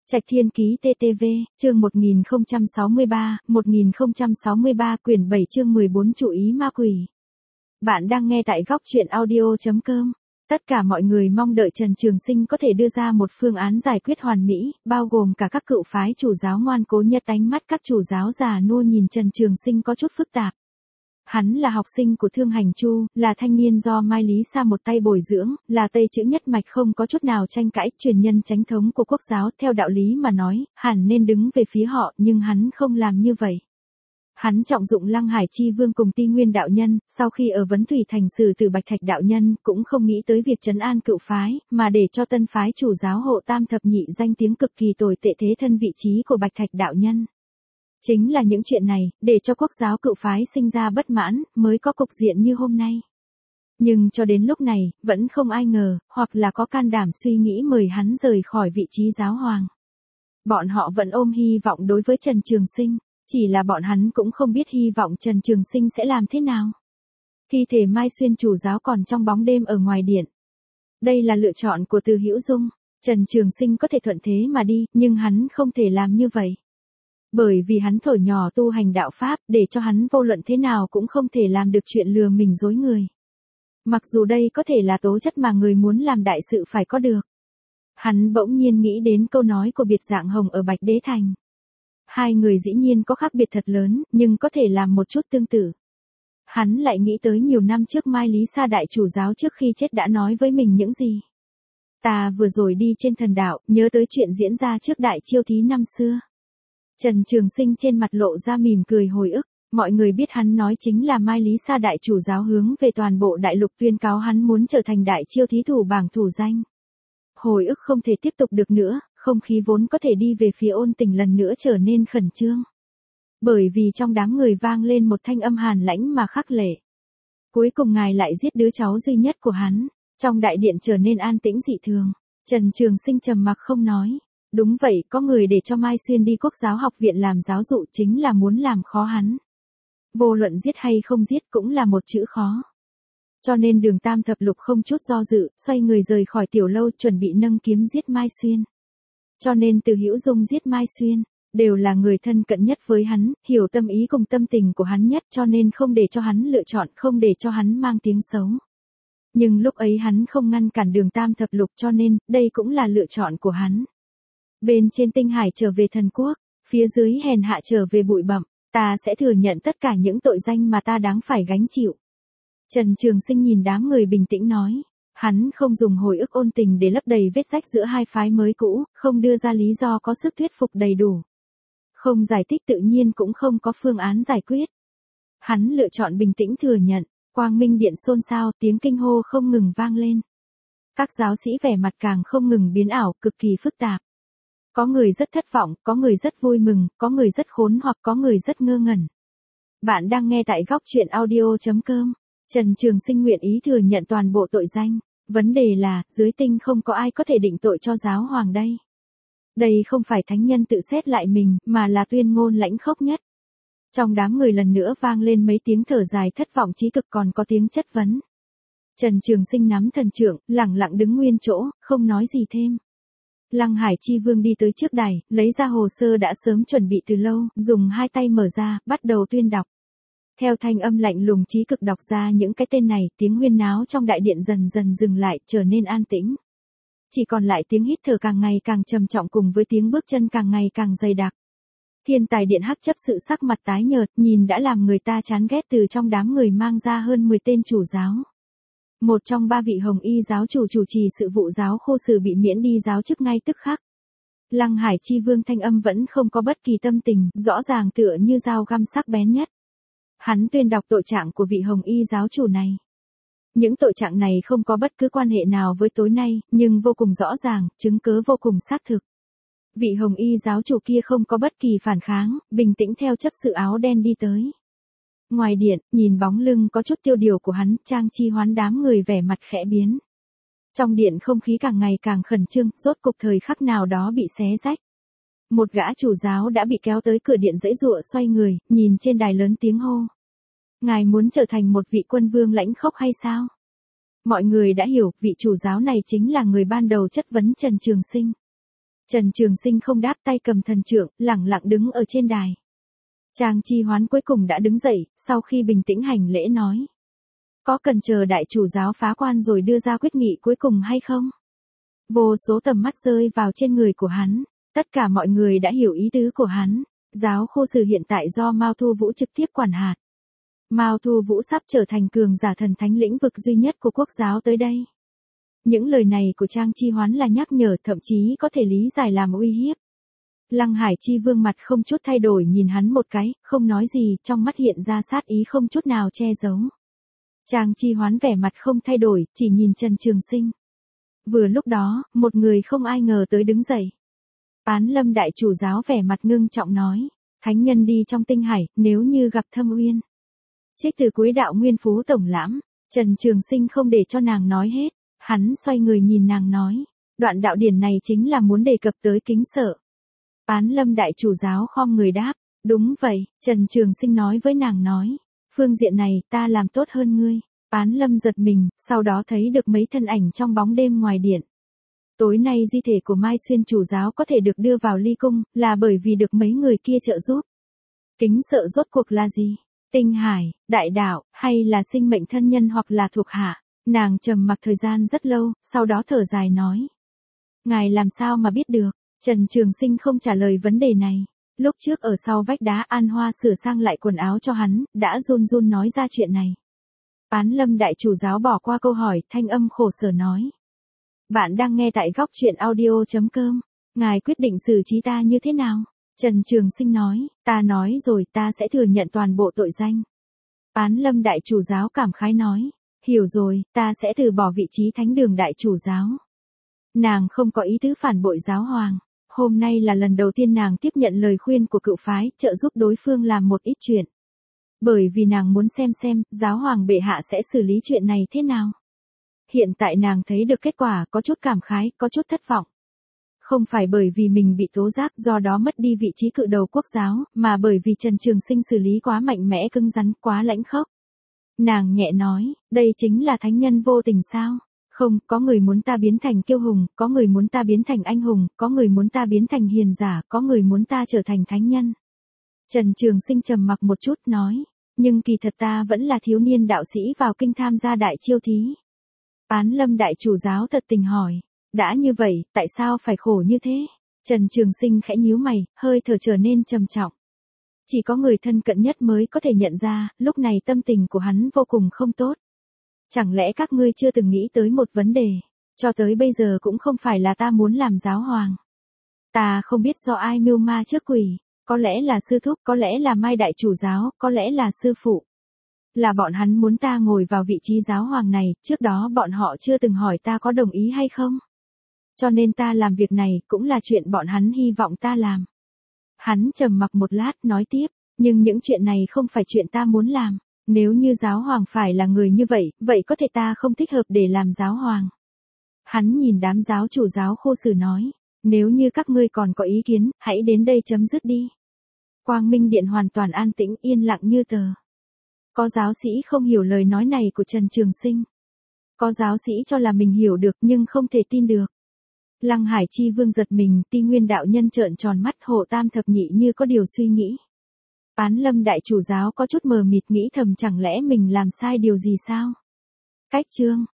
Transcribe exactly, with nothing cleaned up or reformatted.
Trạch Thiên Ký tê tê vê, chương một nghìn không trăm sáu mươi ba, một nghìn không trăm sáu mươi ba quyển bảy chương mười bốn chủ ý ma quỷ. Bạn đang nghe tại góc truyện audio chấm com. Tất cả mọi người mong đợi Trần Trường Sinh có thể đưa ra một phương án giải quyết hoàn mỹ, bao gồm cả các cựu phái chủ giáo ngoan cố nhất. Ánh mắt các chủ giáo già nua nhìn Trần Trường Sinh có chút phức tạp. Hắn là học sinh của Thương Hành Chu, là thanh niên do Mai Lý Sa một tay bồi dưỡng, là Tây chữ nhất mạch không có chút nào tranh cãi, truyền nhân chánh thống của quốc giáo. Theo đạo lý mà nói, hẳn nên đứng về phía họ, nhưng hắn không làm như vậy. Hắn trọng dụng Lăng Hải Chi Vương cùng Ti Nguyên đạo nhân, sau khi ở Vấn Thủy Thành xử tử Bạch Thạch đạo nhân, cũng không nghĩ tới việc trấn an cựu phái, mà để cho tân phái chủ giáo hộ Tam Thập Nhị danh tiếng cực kỳ tồi tệ thế thân vị trí của Bạch Thạch đạo nhân. Chính là những chuyện này, để cho quốc giáo cựu phái sinh ra bất mãn, mới có cục diện như hôm nay. Nhưng cho đến lúc này, vẫn không ai ngờ, hoặc là có can đảm suy nghĩ mời hắn rời khỏi vị trí giáo hoàng. Bọn họ vẫn ôm hy vọng đối với Trần Trường Sinh, chỉ là bọn hắn cũng không biết hy vọng Trần Trường Sinh sẽ làm thế nào. Thi thể Mai Xuyên chủ giáo còn trong bóng đêm ở ngoài điện. Đây là lựa chọn của Từ Hữu Dung, Trần Trường Sinh có thể thuận thế mà đi, nhưng hắn không thể làm như vậy. Bởi vì hắn thổi nhỏ tu hành đạo Pháp, để cho hắn vô luận thế nào cũng không thể làm được chuyện lừa mình dối người. Mặc dù đây có thể là tố chất mà người muốn làm đại sự phải có được. Hắn bỗng nhiên nghĩ đến câu nói của Biệt Dạng Hồng ở Bạch Đế Thành. Hai người dĩ nhiên có khác biệt thật lớn, nhưng có thể làm một chút tương tự. Hắn lại nghĩ tới nhiều năm trước Mai Lý Sa đại chủ giáo trước khi chết đã nói với mình những gì. Ta vừa rồi đi trên thần đạo, nhớ tới chuyện diễn ra trước đại chiêu thí năm xưa. Trần Trường Sinh trên mặt lộ ra mỉm cười hồi ức, mọi người biết hắn nói chính là Mai Lý Sa đại chủ giáo hướng về toàn bộ đại lục tuyên cáo hắn muốn trở thành đại chiêu thí thủ bảng thủ danh. Hồi ức không thể tiếp tục được nữa, không khí vốn có thể đi về phía Ôn Tình lần nữa trở nên khẩn trương. Bởi vì trong đám người vang lên một thanh âm hàn lãnh mà khắc lệ. Cuối cùng ngài lại giết đứa cháu duy nhất của hắn, trong đại điện trở nên an tĩnh dị thường. Trần Trường Sinh trầm mặc không nói. Đúng vậy, có người để cho Mai Xuyên đi Quốc giáo học viện làm giáo dụ chính là muốn làm khó hắn. Vô luận giết hay không giết cũng là một chữ khó. Cho nên Đường Tam Thập Lục không chút do dự, xoay người rời khỏi tiểu lâu chuẩn bị nâng kiếm giết Mai Xuyên. Cho nên Từ Hữu Dung giết Mai Xuyên, đều là người thân cận nhất với hắn, hiểu tâm ý cùng tâm tình của hắn nhất, cho nên không để cho hắn lựa chọn, không để cho hắn mang tiếng xấu. Nhưng lúc ấy hắn không ngăn cản Đường Tam Thập Lục, cho nên, đây cũng là lựa chọn của hắn. Bên trên tinh hải trở về thần quốc, phía dưới hèn hạ trở về bụi bặm, ta sẽ thừa nhận tất cả những tội danh mà ta đáng phải gánh chịu. Trần Trường Sinh nhìn đám người bình tĩnh nói, hắn không dùng hồi ức Ôn Tình để lấp đầy vết rách giữa hai phái mới cũ, không đưa ra lý do có sức thuyết phục đầy đủ. Không giải thích tự nhiên cũng không có phương án giải quyết. Hắn lựa chọn bình tĩnh thừa nhận, Quang Minh Điện xôn xao, tiếng kinh hô không ngừng vang lên. Các giáo sĩ vẻ mặt càng không ngừng biến ảo, cực kỳ phức tạp. Có người rất thất vọng, có người rất vui mừng, có người rất khốn hoặc có người rất ngơ ngẩn. Bạn đang nghe tại góc truyện audio chấm com. Trần Trường Sinh nguyện ý thừa nhận toàn bộ tội danh. Vấn đề là, dưới tinh không có ai có thể định tội cho giáo hoàng đây. Đây không phải thánh nhân tự xét lại mình, mà là tuyên ngôn lãnh khốc nhất. Trong đám người lần nữa vang lên mấy tiếng thở dài thất vọng chí cực, còn có tiếng chất vấn. Trần Trường Sinh nắm thần trượng, lẳng lặng đứng nguyên chỗ, không nói gì thêm. Lăng Hải Chi Vương đi tới trước đài, lấy ra hồ sơ đã sớm chuẩn bị từ lâu, dùng hai tay mở ra, bắt đầu tuyên đọc. Theo thanh âm lạnh lùng chí cực đọc ra những cái tên này, tiếng huyên náo trong đại điện dần dần dừng lại, trở nên an tĩnh. Chỉ còn lại tiếng hít thở càng ngày càng trầm trọng cùng với tiếng bước chân càng ngày càng dày đặc. Thiên Tài Điện Hắc chấp sự sắc mặt tái nhợt, nhìn đã làm người ta chán ghét từ trong đám người mang ra hơn mười tên chủ giáo. Một trong ba vị Hồng Y giáo chủ chủ trì sự vụ giáo khô sử bị miễn đi giáo chức ngay tức khắc. Lăng Hải Chi Vương thanh âm vẫn không có bất kỳ tâm tình, rõ ràng tựa như dao găm sắc bén nhất. Hắn tuyên đọc tội trạng của vị Hồng Y giáo chủ này. Những tội trạng này không có bất cứ quan hệ nào với tối nay, nhưng vô cùng rõ ràng, chứng cớ vô cùng xác thực. Vị Hồng Y giáo chủ kia không có bất kỳ phản kháng, bình tĩnh theo chấp sự áo đen đi tới. Ngoài điện, nhìn bóng lưng có chút tiêu điều của hắn, Trang Chi Hoán đám người vẻ mặt khẽ biến. Trong điện không khí càng ngày càng khẩn trương, rốt cục thời khắc nào đó bị xé rách. Một gã chủ giáo đã bị kéo tới cửa điện giãy giụa xoay người, nhìn trên đài lớn tiếng hô. Ngài muốn trở thành một vị quân vương lãnh khốc hay sao? Mọi người đã hiểu, vị chủ giáo này chính là người ban đầu chất vấn Trần Trường Sinh. Trần Trường Sinh không đáp, tay cầm thần trượng, lẳng lặng đứng ở trên đài. Trang Chi Hoán cuối cùng đã đứng dậy, sau khi bình tĩnh hành lễ nói. Có cần chờ đại chủ giáo phá quan rồi đưa ra quyết nghị cuối cùng hay không? Vô số tầm mắt rơi vào trên người của hắn. Tất cả mọi người đã hiểu ý tứ của hắn. Giáo khô sử hiện tại do Mao Thu Vũ trực tiếp quản hạt. Mao Thu Vũ sắp trở thành cường giả thần thánh lĩnh vực duy nhất của quốc giáo tới đây. Những lời này của Trang Chi Hoán là nhắc nhở, thậm chí có thể lý giải làm uy hiếp. Lăng Hải Chi Vương mặt không chút thay đổi nhìn hắn một cái, không nói gì, trong mắt hiện ra sát ý không chút nào che giấu. Trang Chi Hoán vẻ mặt không thay đổi, chỉ nhìn Trần Trường Sinh. Vừa lúc đó, một người không ai ngờ tới đứng dậy. Bán Lâm đại chủ giáo vẻ mặt ngưng trọng nói, thánh nhân đi trong tinh hải, nếu như gặp Thâm Uyên. Trích từ cuối đạo Nguyên Phú Tổng Lãm, Trần Trường Sinh không để cho nàng nói hết, hắn xoay người nhìn nàng nói, đoạn đạo điển này chính là muốn đề cập tới kính sợ. Bán Lâm đại chủ giáo khom người đáp, đúng vậy, Trần Trường Sinh nói với nàng nói, phương diện này ta làm tốt hơn ngươi. Bán Lâm giật mình, sau đó thấy được mấy thân ảnh trong bóng đêm ngoài điện. Tối nay di thể của Mai Xuyên chủ giáo có thể được đưa vào ly cung, là bởi vì được mấy người kia trợ giúp. Kính sợ rốt cuộc là gì? Tinh hải, đại đạo, hay là sinh mệnh thân nhân hoặc là thuộc hạ? Nàng trầm mặc thời gian rất lâu, sau đó thở dài nói. Ngài làm sao mà biết được? Trần Trường Sinh không trả lời vấn đề này. Lúc trước ở sau vách đá An Hoa sửa sang lại quần áo cho hắn, đã run run nói ra chuyện này. Bán Lâm đại chủ giáo bỏ qua câu hỏi, thanh âm khổ sở nói. Bạn đang nghe tại góc truyện audio chấm com. Ngài quyết định xử trí ta như thế nào? Trần Trường Sinh nói, ta nói rồi, ta sẽ thừa nhận toàn bộ tội danh. Bán Lâm đại chủ giáo cảm khái nói, hiểu rồi, ta sẽ từ bỏ vị trí thánh đường đại chủ giáo. Nàng không có ý tứ phản bội giáo hoàng. Hôm nay là lần đầu tiên nàng tiếp nhận lời khuyên của cựu phái, trợ giúp đối phương làm một ít chuyện. Bởi vì nàng muốn xem xem, giáo hoàng bệ hạ sẽ xử lý chuyện này thế nào. Hiện tại nàng thấy được kết quả, có chút cảm khái, có chút thất vọng. Không phải bởi vì mình bị tố giác do đó mất đi vị trí cự đầu quốc giáo, mà bởi vì Trần Trường Sinh xử lý quá mạnh mẽ cứng rắn, quá lãnh khốc. Nàng nhẹ nói, đây chính là thánh nhân vô tình sao? Không, có người muốn ta biến thành kiêu hùng, có người muốn ta biến thành anh hùng, có người muốn ta biến thành hiền giả, có người muốn ta trở thành thánh nhân. Trần Trường Sinh trầm mặc một chút nói, nhưng kỳ thật ta vẫn là thiếu niên đạo sĩ vào kinh tham gia đại chiêu thí. Bán Lâm đại chủ giáo thật tình hỏi, đã như vậy, tại sao phải khổ như thế? Trần Trường Sinh khẽ nhíu mày, hơi thở trở nên trầm trọng. Chỉ có người thân cận nhất mới có thể nhận ra, lúc này tâm tình của hắn vô cùng không tốt. Chẳng lẽ các ngươi chưa từng nghĩ tới một vấn đề, cho tới bây giờ cũng không phải là ta muốn làm giáo hoàng. Ta không biết do ai mưu ma trước quỷ, có lẽ là sư thúc, có lẽ là Mai đại chủ giáo, có lẽ là sư phụ. Là bọn hắn muốn ta ngồi vào vị trí giáo hoàng này, trước đó bọn họ chưa từng hỏi ta có đồng ý hay không. Cho nên ta làm việc này cũng là chuyện bọn hắn hy vọng ta làm. Hắn trầm mặc một lát nói tiếp, nhưng những chuyện này không phải chuyện ta muốn làm. Nếu như giáo hoàng phải là người như vậy, vậy có thể ta không thích hợp để làm giáo hoàng. Hắn nhìn đám giáo chủ giáo khô sử nói, nếu như các ngươi còn có ý kiến, hãy đến đây chấm dứt đi. Quang Minh Điện hoàn toàn an tĩnh yên lặng như tờ. Có giáo sĩ không hiểu lời nói này của Trần Trường Sinh. Có giáo sĩ cho là mình hiểu được nhưng không thể tin được. Lăng Hải Chi Vương giật mình, Ti Nguyên đạo nhân trợn tròn mắt, Hộ Tam thập nhị như có điều suy nghĩ. Bán Lâm đại chủ giáo có chút mờ mịt nghĩ thầm chẳng lẽ mình làm sai điều gì sao? Cách chương